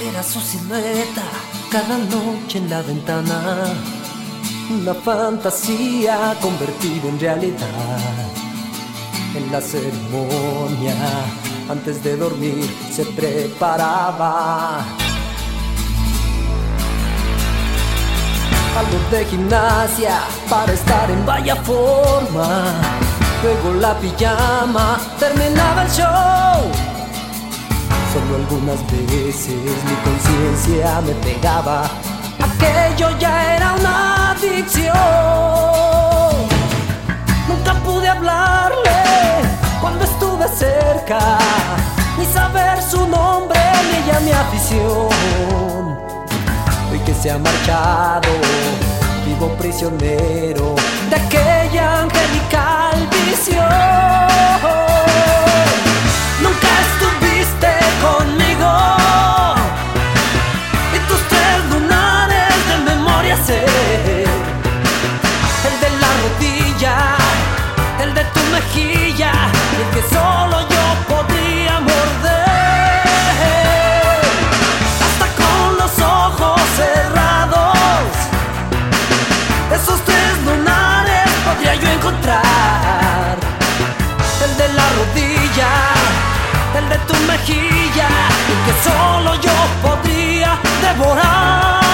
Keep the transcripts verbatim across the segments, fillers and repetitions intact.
Era su silueta cada noche en la ventana, una fantasía convertida en realidad. En la ceremonia, antes de dormir, se preparaba algo de gimnasia para estar en vaya forma. Luego la pijama, terminaba el show. Solo algunas veces mi conciencia me pegaba. Aquello ya era una adicción. Nunca pude hablarle cuando estuve cerca, ni saber su nombre, ni ella mi afición. Hoy que se ha marchado, vivo prisionero de aquella angelical visión. Nunca estuviste conmigo, y tus tres lunares de memoria sé. El de la rodilla, el de tu mejilla, y el que solo yo podría morder. Hasta con los ojos cerrados, esos tres lunares podría yo encontrar. El de la rodilla, el de tu mejilla, y el que solo yo podría devorar.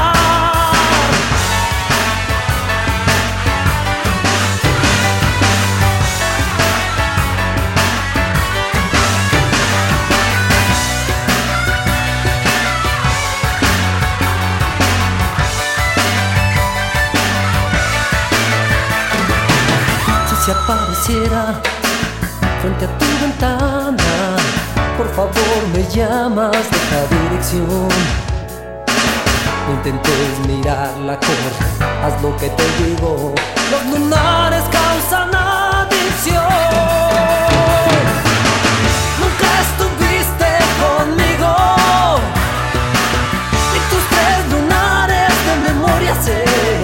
Si apareciera frente a tu ventana, por favor me llamas de esta dirección. No intentes mirarla, corre, haz lo que te digo. Los lunares causan adicción. Nunca estuviste conmigo, y tus tres lunares de memoria sé.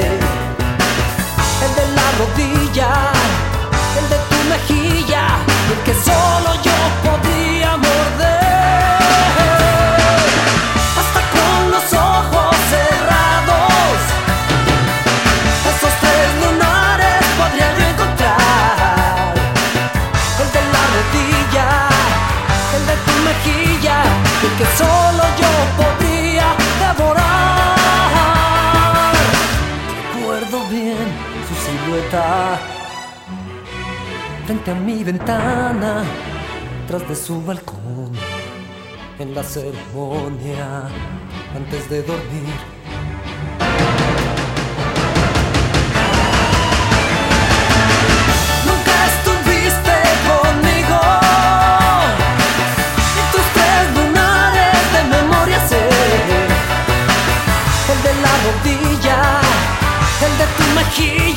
El de la rodilla, el de tu mejilla, el que solo yo podría morder. Hasta con los ojos cerrados, esos tres lunares podría yo encontrar. El de la rodilla, el de tu mejilla, el que solo yo podría devorar. Recuerdo bien su silueta frente a mi ventana, tras de su balcón, en la ceremonia, antes de dormir. Nunca estuviste conmigo, y tus tres lunares de memoria sé. El de la rodilla, el de tu mejilla,